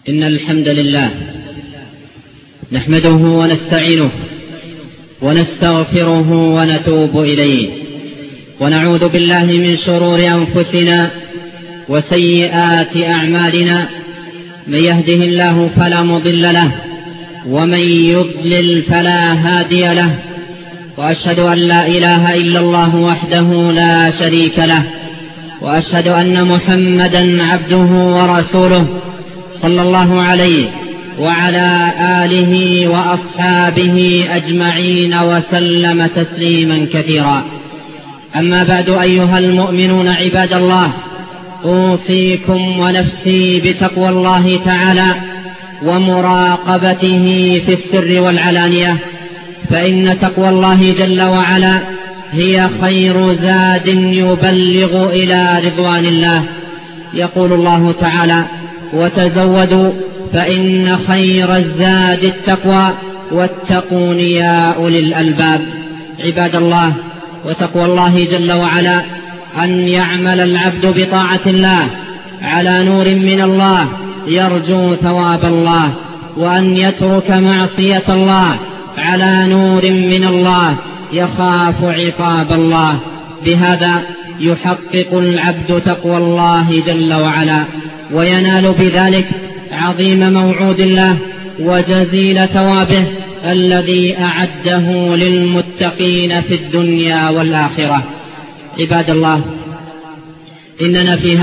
إن الحمد لله نحمده ونستعينه ونستغفره ونتوب إليه، ونعوذ بالله من شرور أنفسنا وسيئات أعمالنا. من يهده الله فلا مضل له، ومن يضلل فلا هادي له، وأشهد أن لا إله إلا الله وحده لا شريك له، وأشهد أن محمدا عبده ورسوله صلى الله عليه وعلى آله وأصحابه أجمعين وسلم تسليما كثيرا. أما بعد، أيها المؤمنون عباد الله، أوصيكم ونفسي بتقوى الله تعالى ومراقبته في السر والعلانية، فإن تقوى الله جل وعلا هي خير زاد يبلغ إلى رضوان الله. يقول الله تعالى: وتزودوا فإن خير الزاد التقوى واتقون يا أولي الألباب. عباد الله، وتقوى الله جل وعلا أن يعمل العبد بطاعة الله على نور من الله يرجو ثواب الله، وأن يترك معصية الله على نور من الله يخاف عقاب الله. بهذا يحقق العبد تقوى الله جل وعلا، وينال بذلك عظيم موعود الله وجزيل ثوابه الذي أعده للمتقين في الدنيا والآخرة. عباد الله، إننا في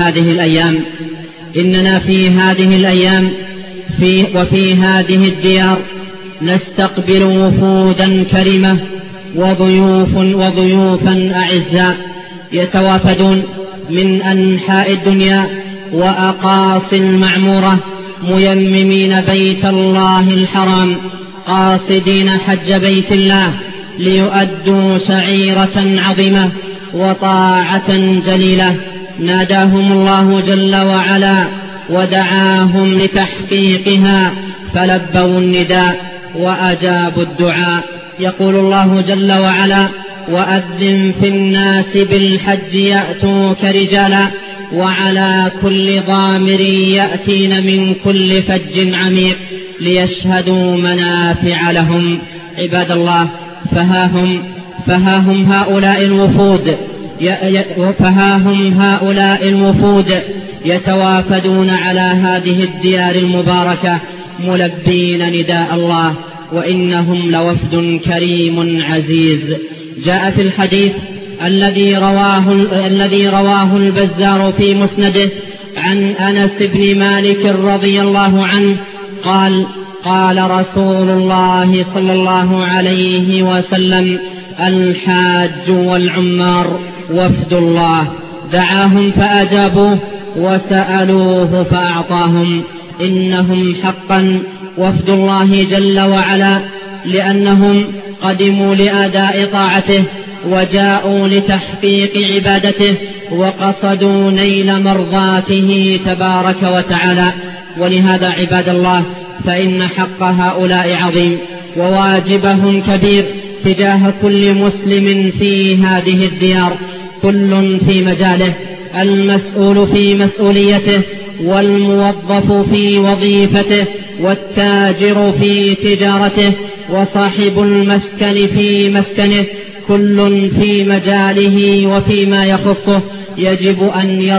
هذه الأيام وفي هذه الديار نستقبل وفودا كريمة وضيوفا أعزاء يتوافدون من أنحاء الدنيا وأقاصي المعمورة، ميممين بيت الله الحرام، قاصدين حج بيت الله ليؤدوا شعيرة عظيمة وطاعة جليلة. ناداهم الله جل وعلا ودعاهم لتحقيقها، فلبوا النداء وأجابوا الدعاء. يقول الله جل وعلا: وأذن في الناس بالحج يأتوك رجالا وعلى كل ضامر يأتين من كل فج عميق ليشهدوا منافع لهم. عباد الله، فها هم هؤلاء الوفود يتوافدون على هذه الديار المباركة ملبين نداء الله، وإنهم لوفد كريم عزيز. جاء في الحديث الذي رواه البزار في مسنده عن أنس بن مالك رضي الله عنه قال: قال رسول الله صلى الله عليه وسلم: الحاج والعمار وفد الله، دعاهم فأجابوه وسألوه فأعطاهم. إنهم حقا وفد الله جل وعلا، لأنهم قدموا لأداء طاعته وجاءوا لتحقيق عبادته وقصدوا نيل مرضاته تبارك وتعالى. ولهذا عباد الله، فإن حق هؤلاء عظيم وواجبهم كبير تجاه كل مسلم في هذه الديار، كل في مجاله، المسؤول في مسؤوليته، والموظف في وظيفته، والتاجر في تجارته، وصاحب المسكن في مسكنه، كل في مجاله وفيما يخصه يجب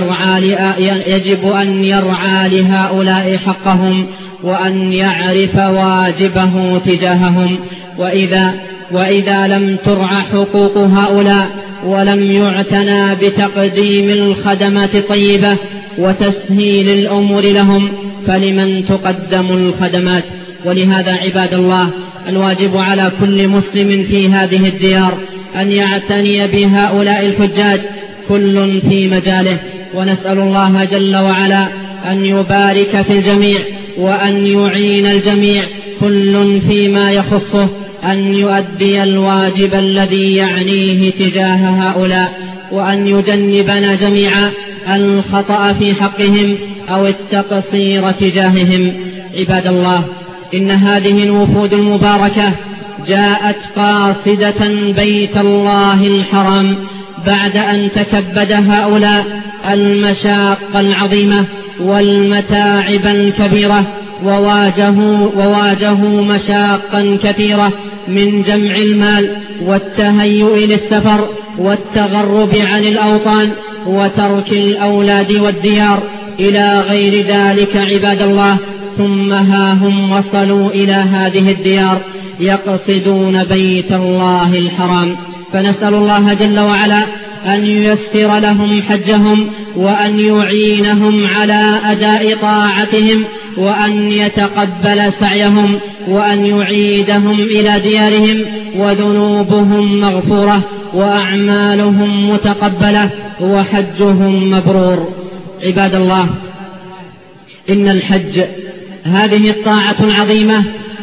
أن يرعى لهؤلاء حقهم، وأن يعرف واجبه تجاههم. وإذا لم ترعى حقوق هؤلاء ولم يعتنى بتقديم الخدمات الطيبة وتسهيل الأمور لهم، فلمن تقدم الخدمات؟ ولهذا عباد الله، الواجب على كل مسلم في هذه الديار أن يعتني بهؤلاء الحجاج، كل في مجاله. ونسأل الله جل وعلا أن يبارك في الجميع وأن يعين الجميع، كل فيما يخصه، أن يؤدي الواجب الذي يعنيه تجاه هؤلاء، وأن يجنبنا جميعا الخطأ في حقهم أو التقصير تجاههم. عباد الله، إن هذه الوفود المباركة جاءت قاصدة بيت الله الحرام بعد أن تكبد هؤلاء المشاق العظيمة والمتاعب الكبيرة وواجهوا مشاقا كثيرة من جمع المال والتهيؤ للسفر والتغرب عن الأوطان وترك الأولاد والديار إلى غير ذلك عباد الله. ثم ها هم وصلوا إلى هذه الديار يقصدون بيت الله الحرام، فنسأل الله جل وعلا أن ييسر لهم حجهم وأن يعينهم على أداء طاعتهم وأن يتقبل سعيهم وأن يعيدهم إلى ديارهم وذنوبهم مغفورة وأعمالهم متقبلة وحجهم مبرور. عباد الله، إن الحج هذه الطاعة العظيمة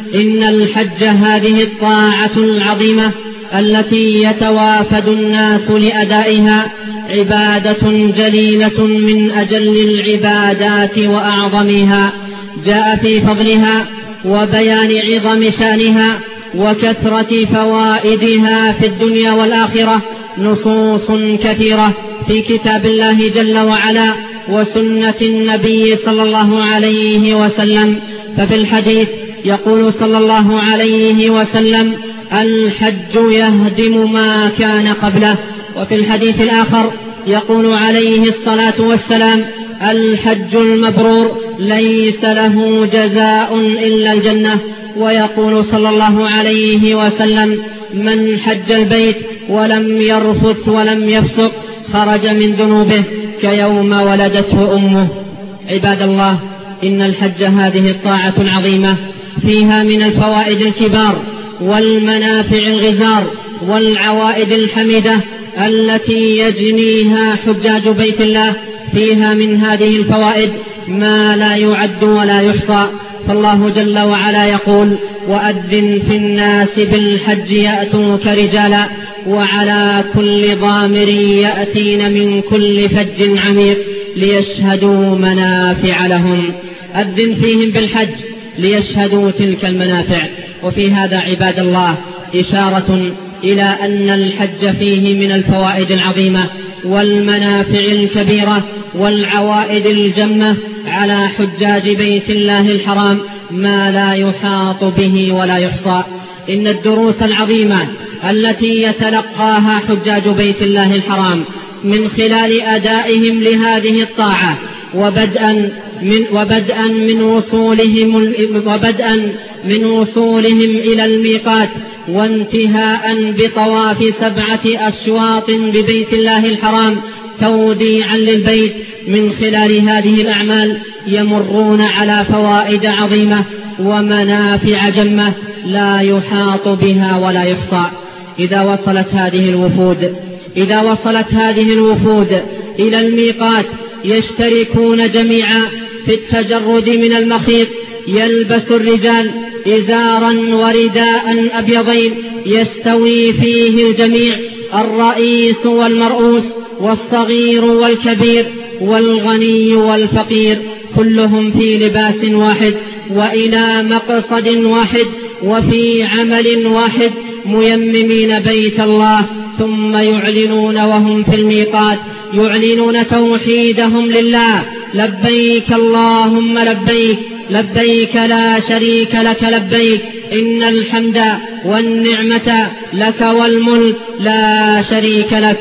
العظيمة التي يتوافد الناس لأدائها عبادة جليلة من أجل العبادات وأعظمها، جاء في فضلها وبيان عظم شانها وكثرة فوائدها في الدنيا والآخرة نصوص كثيرة في كتاب الله جل وعلا وسنة النبي صلى الله عليه وسلم. ففي الحديث يقول صلى الله عليه وسلم: الحج يهدم ما كان قبله. وفي الحديث الآخر يقول عليه الصلاة والسلام: الحج المبرور ليس له جزاء إلا الجنة. ويقول صلى الله عليه وسلم: من حج البيت ولم يرفث ولم يفسق خرج من ذنوبه كيوم ولدته أمه. عباد الله، إن الحج هذه الطاعة العظيمة فيها من الفوائد الكبار والمنافع الغزار والعوائد الحميدة التي يجنيها حجاج بيت الله. فيها من هذه الفوائد ما لا يعد ولا يحصى، فالله جل وعلا يقول: وأذن في الناس بالحج يأتوك رجالا وعلى كل ضامر يأتين من كل فج عميق ليشهدوا منافع لهم. أذن فيهم بالحج ليشهدوا تلك المنافع. وفي هذا عباد الله إشارة إلى أن الحج فيه من الفوائد العظيمة والمنافع الكبيرة والعوائد الجمة على حجاج بيت الله الحرام ما لا يحاط به ولا يحصى. إن الدروس العظيمة التي يتلقاها حجاج بيت الله الحرام من خلال أدائهم لهذه الطاعة وبدءا من وصولهم إلى الميقات وانتهاء بطواف 7 أشواط ببيت الله الحرام توديعا للبيت، من خلال هذه الأعمال يمرون على فوائد عظيمة ومنافع جمة لا يحاط بها ولا يحصى. إذا وصلت هذه الوفود إلى الميقات يشتركون جميعا في التجرد من المخيط. يلبس الرجال إزارا ورداء أبيضين يستوي فيه الجميع، الرئيس والمرؤوس والصغير والكبير والغني والفقير، كلهم في لباس واحد وإلى مقصد واحد وفي عمل واحد ميممين بيت الله. ثم يعلنون وهم في الميقات يعلنون توحيدهم لله: لبيك اللهم لبيك، لبيك لا شريك لك لبيك، إن الحمد والنعمة لك والملك لا شريك لك.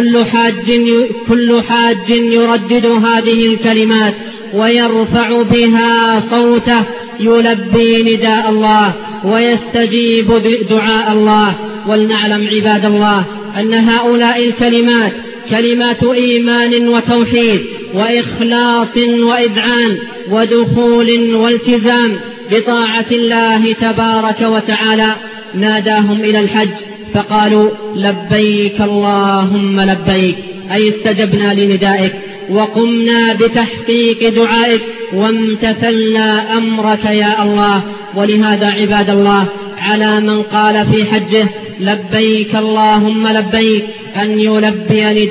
كل حاج يردد هذه الكلمات ويرفع بها صوته يلبي نداء الله ويستجيب دعاء الله. ولنعلم عباد الله أن هؤلاء الكلمات كلمات إيمان وتوحيد وإخلاص وإذعان ودخول والتزام بطاعة الله تبارك وتعالى. ناداهم إلى الحج فقالوا: لبيك اللهم لبيك، أي استجبنا لندائك وقمنا بتحقيق دعائك وامتثلنا أمرك يا الله. ولهذا عباد الله على من قال في حجه: لبيك اللهم لبيك، أن يلبي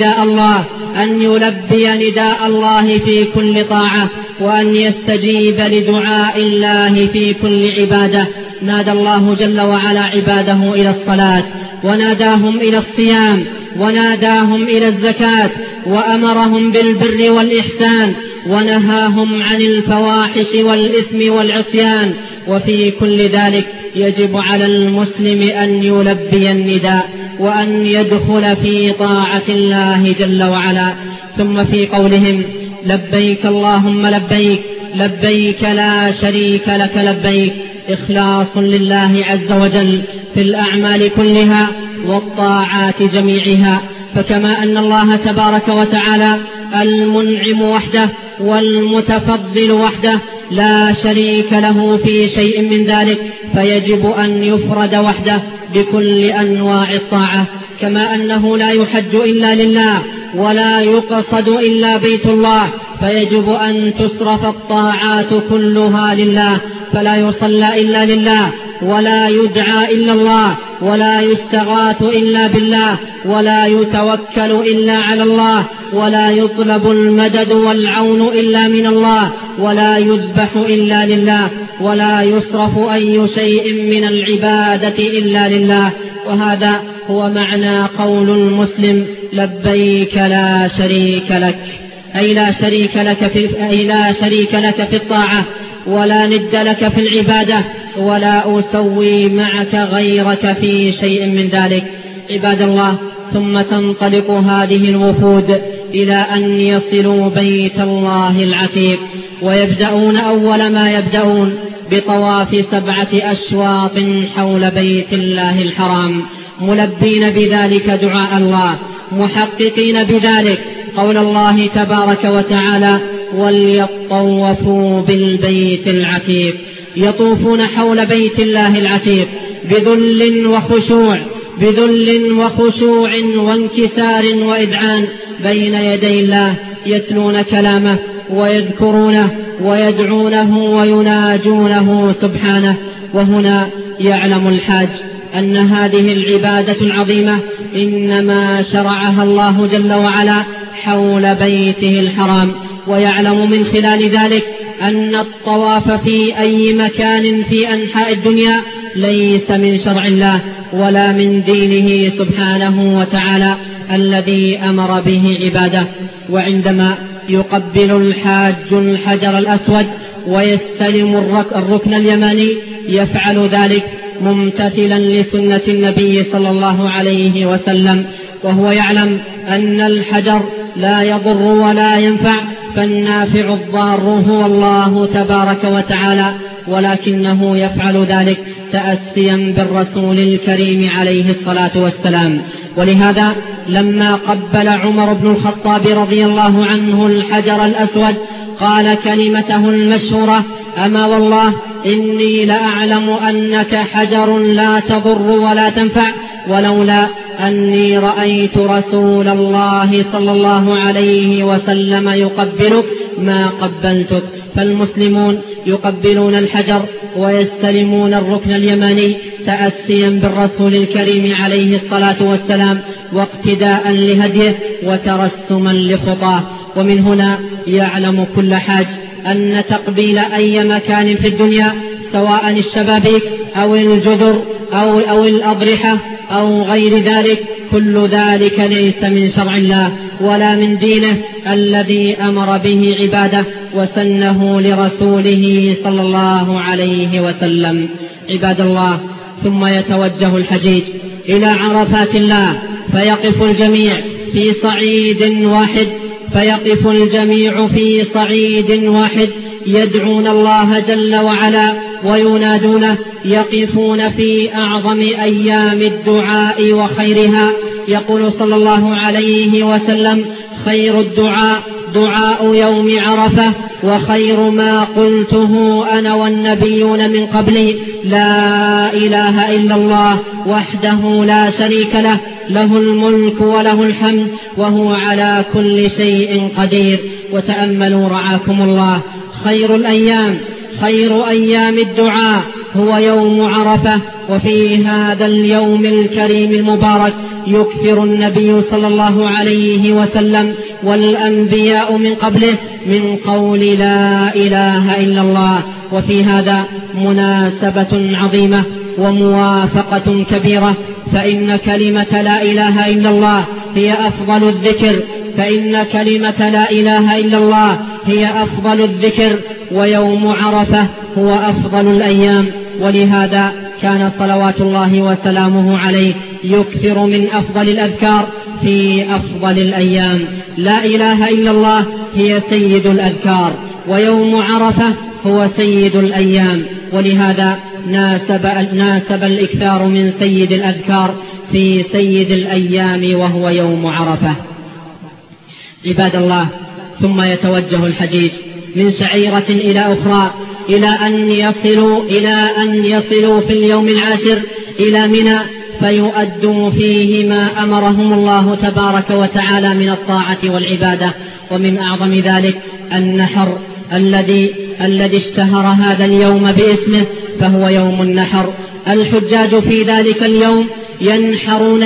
نداء الله في كل طاعة، وأن يستجيب لدعاء الله في كل عبادة. نادى الله جل وعلا عباده إلى الصلاة، وناداهم إلى الصيام، وناداهم إلى الزكاة، وأمرهم بالبر والإحسان ونهاهم عن الفواحش والإثم والعصيان. وفي كل ذلك يجب على المسلم أن يلبي النداء وأن يدخل في طاعة الله جل وعلا. ثم في قولهم لبيك اللهم لبيك لبيك لا شريك لك لبيك إخلاص لله عز وجل في الأعمال كلها والطاعات جميعها. فكما أن الله تبارك وتعالى المنعم وحده والمتفضل وحده لا شريك له في شيء من ذلك، فيجب أن يفرد وحده بكل أنواع الطاعة. كما أنه لا يحج إلا لله ولا يقصد إلا بيت الله، فيجب أن تصرف الطاعات كلها لله، فلا يصلى إلا لله ولا يدعى إلا الله ولا يستغاث إلا بالله ولا يتوكل إلا على الله ولا يطلب المدد والعون إلا من الله ولا يذبح إلا لله ولا يصرف أي شيء من العبادة إلا لله. وهذا هو معنى قول المسلم لبيك لا شريك لك، أي لا شريك لك في الطاعة ولا ند لك في العبادة ولا أسوي معك غيرك في شيء من ذلك. عباد الله، ثم تنطلق هذه الوفود إلى أن يصلوا بيت الله العتيق، ويبدأون أول ما يبدأون بطواف 7 أشواط حول بيت الله الحرام، ملبين بذلك دعاء الله، محققين بذلك قول الله تبارك وتعالى وليطوفوا بالبيت العتيق. يطوفون حول بيت الله العتيق بذل وخشوع وانكسار وإذعان بين يدي الله، يتلون كلامه ويذكرونه ويدعونه ويناجونه سبحانه. وهنا يعلم الحاج أن هذه العبادة العظيمة إنما شرعها الله جل وعلا حول بيته الحرام، ويعلم من خلال ذلك أن الطواف في أي مكان في أنحاء الدنيا ليس من شرع الله ولا من دينه سبحانه وتعالى الذي أمر به عباده. وعندما يقبل الحاج الحجر الأسود ويستلم الركن اليماني يفعل ذلك ممتثلا لسنة النبي صلى الله عليه وسلم، وهو يعلم أن الحجر لا يضر ولا ينفع، فالنافع الضار هو الله تبارك وتعالى، ولكنه يفعل ذلك تأسيا بالرسول الكريم عليه الصلاة والسلام. ولهذا لما قبل عمر بن الخطاب رضي الله عنه الحجر الأسود قال كلمته المشهورة أما والله إني لأعلم أنك حجر لا تضر ولا تنفع، ولولا أني رأيت رسول الله صلى الله عليه وسلم يقبلك ما قبلتك. فالمسلمون يقبلون الحجر ويستلمون الركن اليماني تأسيا بالرسول الكريم عليه الصلاة والسلام واقتداء لهديه وترسما لخطاه. ومن هنا يعلم كل حاج أن تقبيل أي مكان في الدنيا سواء الشبابيك أو الجدر أو الأضرحة أو غير ذلك، كل ذلك ليس من شرع الله ولا من دينه الذي أمر به عباده وسنه لرسوله صلى الله عليه وسلم. عباد الله، ثم يتوجه الحجيج إلى عرفات الله فيقف الجميع في صعيد واحد يدعون الله جل وعلا وينادونه، يقفون في أعظم أيام الدعاء وخيرها. يقول صلى الله عليه وسلم خير الدعاء دعاء يوم عرفة، وخير ما قلته أنا والنبيون من قبلي لا إله إلا الله وحده لا شريك له، له الملك وله الحمد وهو على كل شيء قدير. وتأملوا رعاكم الله، خير أيام الدعاء هو يوم عرفة. وفي هذا اليوم الكريم المبارك يكثر النبي صلى الله عليه وسلم والأنبياء من قبله من قول لا إله إلا الله. وفي هذا مناسبة عظيمة وموافقة كبيرة، فإن كلمة لا إله إلا الله هي أفضل الذكر فإن كلمة لا إله إلا الله هي أفضل الذكر، ويوم عرفة هو أفضل الأيام، ولهذا كان صلوات الله وسلامه عليه يكثر من أفضل الأذكار في أفضل الأيام. لا إله إلا الله هي سيد الأذكار، ويوم عرفة هو سيد الأيام، ولهذا ناسب الإكثار من سيد الأذكار في سيد الأيام وهو يوم عرفة. عباد الله، ثم يتوجه الحجيج من شعيرة إلى أخرى إلى أن يصلوا في اليوم العاشر إلى منى، فيؤدوا فيه ما أمرهم الله تبارك وتعالى من الطاعة والعبادة. ومن أعظم ذلك النحر الذي اشتهر هذا اليوم باسمه، فهو يوم النحر. الحجاج في ذلك اليوم ينحرون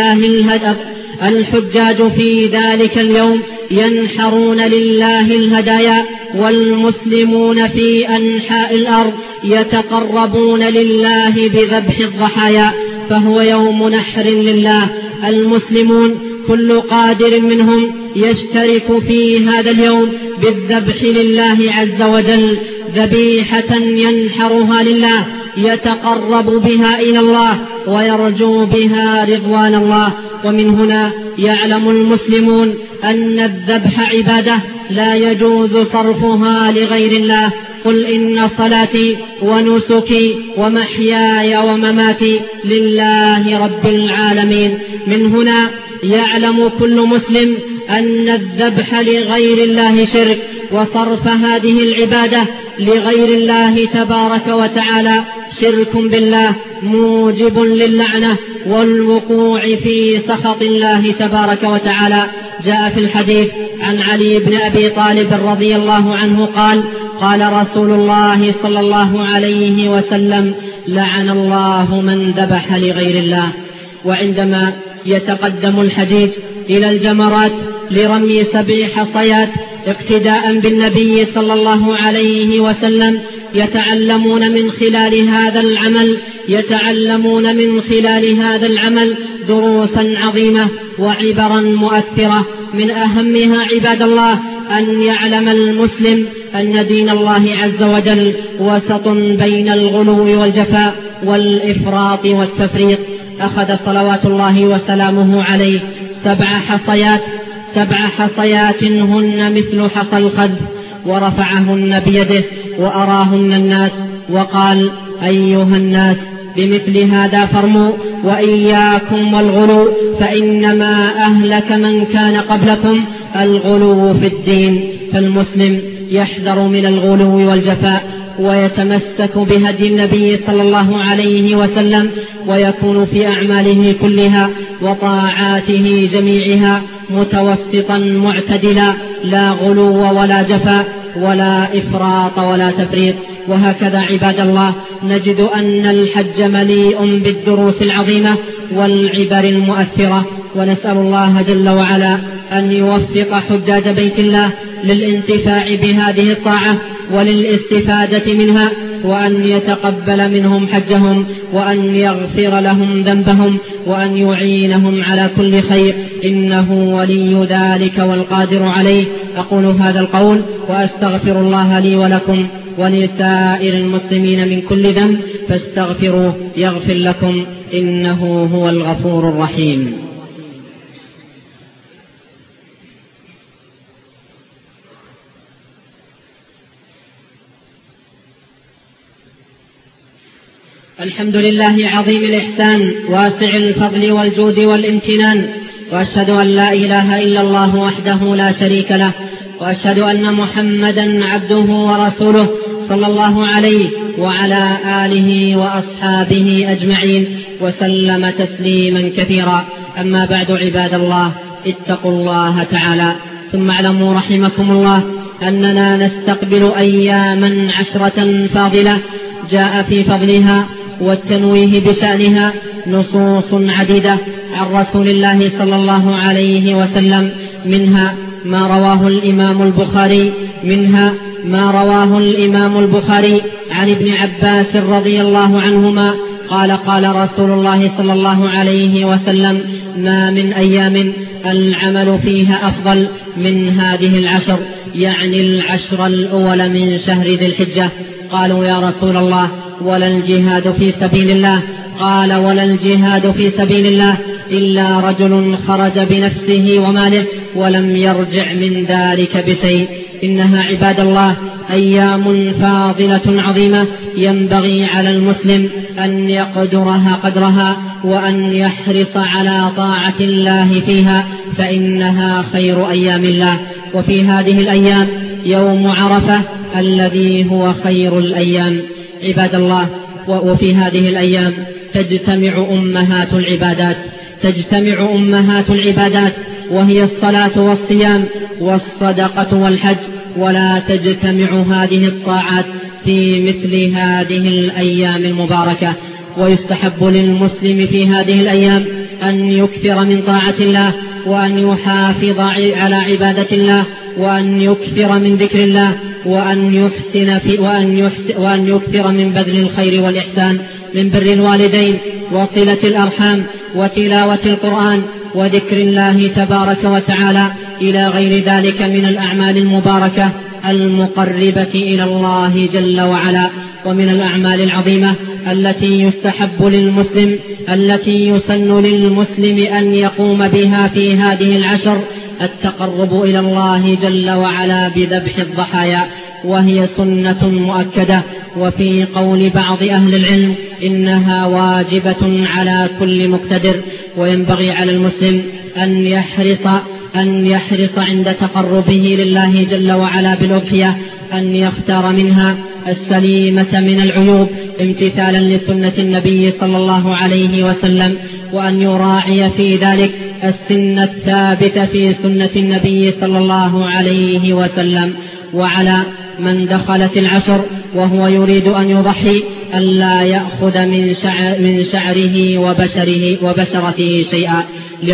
لله الهدايا، والمسلمون في أنحاء الأرض يتقربون لله بذبح الضحايا، فهو يوم نحر لله. المسلمون كل قادر منهم يشترك في هذا اليوم بالذبح لله عز وجل، ذبيحة ينحرها لله يتقرب بها إلى الله ويرجو بها رضوان الله. ومن هنا يعلم المسلمون أن الذبح عبادة لا يجوز صرفها لغير الله. قل إن صلاتي ونسكي ومحياي ومماتي لله رب العالمين. من هنا يعلم كل مسلم أن الذبح لغير الله شرك، وصرف هذه العبادة لغير الله تبارك وتعالى شرك بالله موجب للعنة والوقوع في سخط الله تبارك وتعالى. جاء في الحديث عن علي بن أبي طالب رضي الله عنه قال رسول الله صلى الله عليه وسلم: لعن الله من ذبح لغير الله. وعندما يتقدم الحجيج إلى الجمرات لرمي 7 حصيات اقتداء بالنبي صلى الله عليه وسلم، يتعلمون من خلال هذا العمل دروسا عظيمة وعبرا مؤثرة. من أهمها عباد الله أن يعلم المسلم أن دين الله عز وجل وسط بين الغلو والجفاء والإفراط والتفريط. أخذ صلوات الله وسلامه عليه 7 حصيات هن مثل حصى الخذ، ورفعهن بيده وأراهن الناس وقال: أيها الناس، بمثل هذا فارموا، وإياكم والغلو، فإنما أهلك من كان قبلكم الغلو في الدين. فالمسلم يحذر من الغلو والجفاء ويتمسك بهدي النبي صلى الله عليه وسلم، ويكون في أعماله كلها وطاعاته جميعها متوسطا معتدلا، لا غلو ولا جفاء ولا إفراط ولا تفريط. وهكذا عباد الله نجد أن الحج مليء بالدروس العظيمة والعبر المؤثرة، ونسأل الله جل وعلا أن يوفق حجاج بيت الله للانتفاع بهذه الطاعة وللاستفادة منها، وأن يتقبل منهم حجهم، وأن يغفر لهم ذنبهم، وأن يعينهم على كل خير، إنه ولي ذلك والقادر عليه. أقول هذا القول وأستغفر الله لي ولكم ولسائر المسلمين من كل ذنب، فاستغفروه يغفر لكم، إنه هو الغفور الرحيم. الحمد لله عظيم الإحسان واسع الفضل والجود والامتنان، وأشهد أن لا إله إلا الله وحده لا شريك له، وأشهد أن محمدا عبده ورسوله صلى الله عليه وعلى آله وأصحابه أجمعين وسلم تسليما كثيرا. أما بعد عباد الله، اتقوا الله تعالى، ثم اعلموا رحمكم الله أننا نستقبل أياما 10 فاضلة جاء في فضلها والتنويه بشأنها نصوص عديدة عن رسول الله صلى الله عليه وسلم، منها ما رواه الإمام البخاري عن ابن عباس رضي الله عنهما قال: قال رسول الله صلى الله عليه وسلم: ما من أيام العمل فيها أفضل من هذه العشر، يعني العشر الأول من شهر ذي الحجة. قالوا يا رسول الله ولا الجهاد في سبيل الله؟ قال ولا الجهاد في سبيل الله إلا رجل خرج بنفسه وماله ولم يرجع من ذلك بشيء. إنها عباد الله أيام فاضلة عظيمة، ينبغي على المسلم أن يقدرها قدرها وأن يحرص على طاعة الله فيها، فإنها خير أيام الله. وفي هذه الأيام يوم عرفة الذي هو خير الأيام عباد الله. وفي هذه الأيام تجتمع أمهات العبادات وهي الصلاة والصيام والصدقة والحج، ولا تجتمع هذه الطاعات في مثل هذه الأيام المباركة. ويستحب للمسلم في هذه الأيام أن يكثر من طاعة الله، وأن يحافظ على عبادة الله، وأن يكثر من ذكر الله، وأن يكثر من بذل الخير والإحسان، من بر الوالدين وصلة الأرحام وتلاوة القرآن وذكر الله تبارك وتعالى إلى غير ذلك من الأعمال المباركة المقربة إلى الله جل وعلا. ومن الأعمال العظيمة التي يسن للمسلم أن يقوم بها في هذه العشر التقرب إلى الله جل وعلا بذبح الضحايا، وهي سنة مؤكدة. وفي قول بعض أهل العلم إنها واجبة على كل مقتدر، وينبغي على المسلم أن يحرص عند تقربه لله جل وعلا بالأضحية أن يختار منها السليمة من العيوب امتثالا لسنة النبي صلى الله عليه وسلم، وأن يراعي في ذلك السن الثابت في سنة النبي صلى الله عليه وسلم. وعلى من دخلت العشر وهو يريد أن يضحي ألا يأخذ من شعره وبشرته شيئا،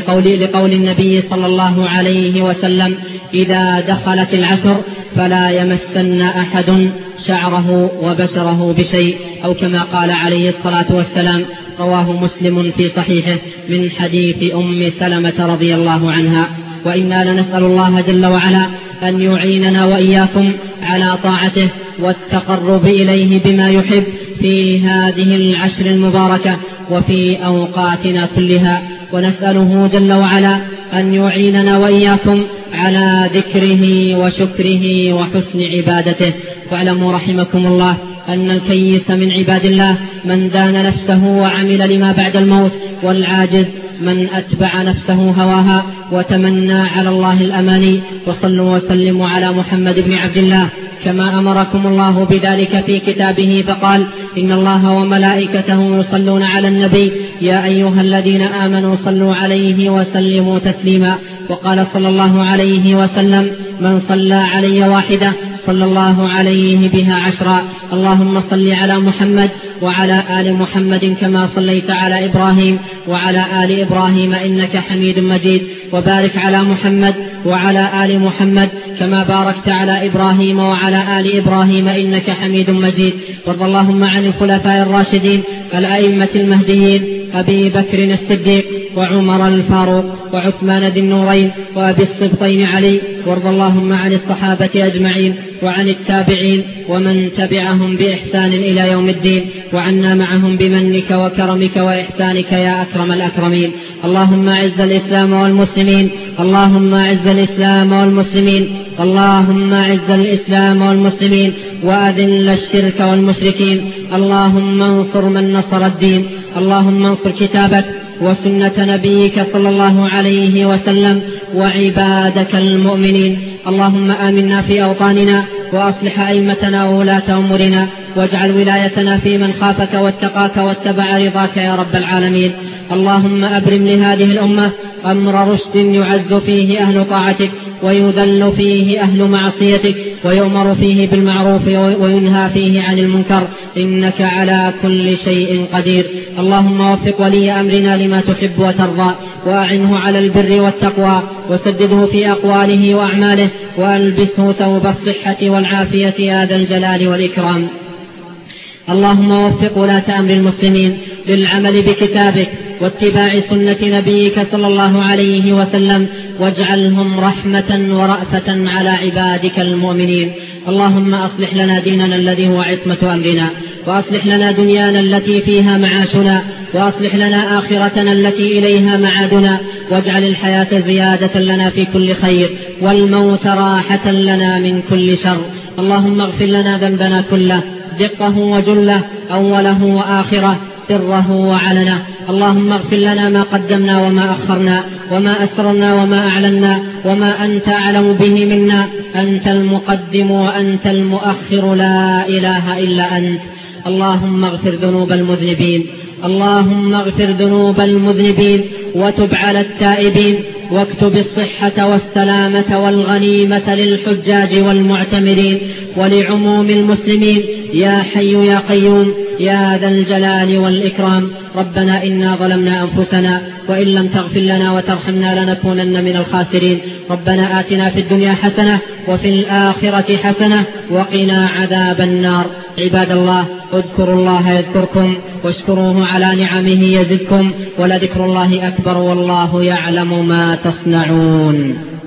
لقول النبي صلى الله عليه وسلم إذا دخلت العشر فلا يمسن أحد شعره وبشره بشيء، أو كما قال عليه الصلاة والسلام. رواه مسلم في صحيحه من حديث أم سلمة رضي الله عنها. وإنا لنسأل الله جل وعلا أن يعيننا وإياكم على طاعته والتقرب إليه بما يحب في هذه العشر المباركة وفي أوقاتنا كلها، ونسأله جل وعلا أن يعيننا وإياكم على ذكره وشكره وحسن عبادته. واعلموا رحمكم الله أن الكيس من عباد الله من دان نفسه وعمل لما بعد الموت، والعاجز من أتبع نفسه هواها وتمنى على الله الأماني. وصلوا وسلموا على محمد بن عبد الله كما أمركم الله بذلك في كتابه، فقال إن الله وملائكته يصلون على النبي يا أيها الذين آمنوا صلوا عليه وسلموا تسليما. وقال صلى الله عليه وسلم من صلى علي واحدة صلى الله عليه بها عشرا. اللهم صل على محمد وعلى آل محمد كما صليت على إبراهيم وعلى آل إبراهيم إنك حميد مجيد، وبارك على محمد وعلى آل محمد كما باركت على إبراهيم وعلى آل إبراهيم إنك حميد مجيد. وارض اللهم عن الخلفاء الراشدين الأئمة المهديين أبي بكر الصديق وعمر الفاروق وعثمان ذي النورين وأبي السبطين علي. وارض اللهم عن الصحابة أجمعين وعن التابعين ومن تبعهم بإحسان إلى يوم الدين، وعنا معهم بمنك وكرمك وإحسانك يا أكرم الأكرمين. اللهم أعز الإسلام والمسلمين، اللهم أعز الإسلام والمسلمين، اللهم أعز الإسلام والمسلمين وأذل الشرك والمشركين. اللهم انصر من نصر الدين، اللهم انصر كتابك وسنة نبيك صلى الله عليه وسلم وعبادك المؤمنين. اللهم آمنا في أوطاننا وأصلح أئمتنا وولاة أمورنا، واجعل ولايتنا في من خافك واتقاك واتبع رضاك يا رب العالمين. اللهم أبرم لهذه الأمة أمر رشد يعز فيه أهل طاعتك ويذل فيه أهل معصيتك، ويؤمر فيه بالمعروف وينهى فيه عن المنكر، إنك على كل شيء قدير. اللهم وفق ولي أمرنا لما تحب وترضى، وأعنه على البر والتقوى، وسدده في أقواله وأعماله، وألبسه ثوب الصحة والعافية يا ذا الجلال والإكرام. اللهم وفق ولاة أمر المسلمين للعمل بكتابك واتباع سنة نبيك صلى الله عليه وسلم، واجعلهم رحمة ورأفة على عبادك المؤمنين. اللهم أصلح لنا ديننا الذي هو عصمة أمرنا، وأصلح لنا دنيانا التي فيها معاشنا، وأصلح لنا آخرتنا التي إليها معادنا، واجعل الحياة زيادة لنا في كل خير، والموت راحة لنا من كل شر. اللهم اغفر لنا ذنبنا كله، دقه وجله، أوله وآخره، سره وعلنه. اللهم اغفر لنا ما قدمنا وما أخرنا، وما أسررنا وما أعلنا، وما أنت أعلم به منا. أنت المقدم وأنت المؤخر، لا إله إلا أنت. اللهم اغفر ذنوب المذنبين، اللهم اغفر ذنوب المذنبين، وتب على التائبين، واكتب الصحة والسلامة والغنيمة للحجاج والمعتمرين ولعموم المسلمين، يا حي يا قيوم يا ذا الجلال والإكرام. ربنا إنا ظلمنا أنفسنا، وإن لم تغفر لنا وترحمنا لنكونن من الخاسرين. ربنا آتنا في الدنيا حسنة وفي الآخرة حسنة وقنا عذاب النار. عباد الله، اذكروا الله يذكركم، واشكروه على نعمه يزدكم، ولذكر الله أكبر، والله يعلم ما تصنعون.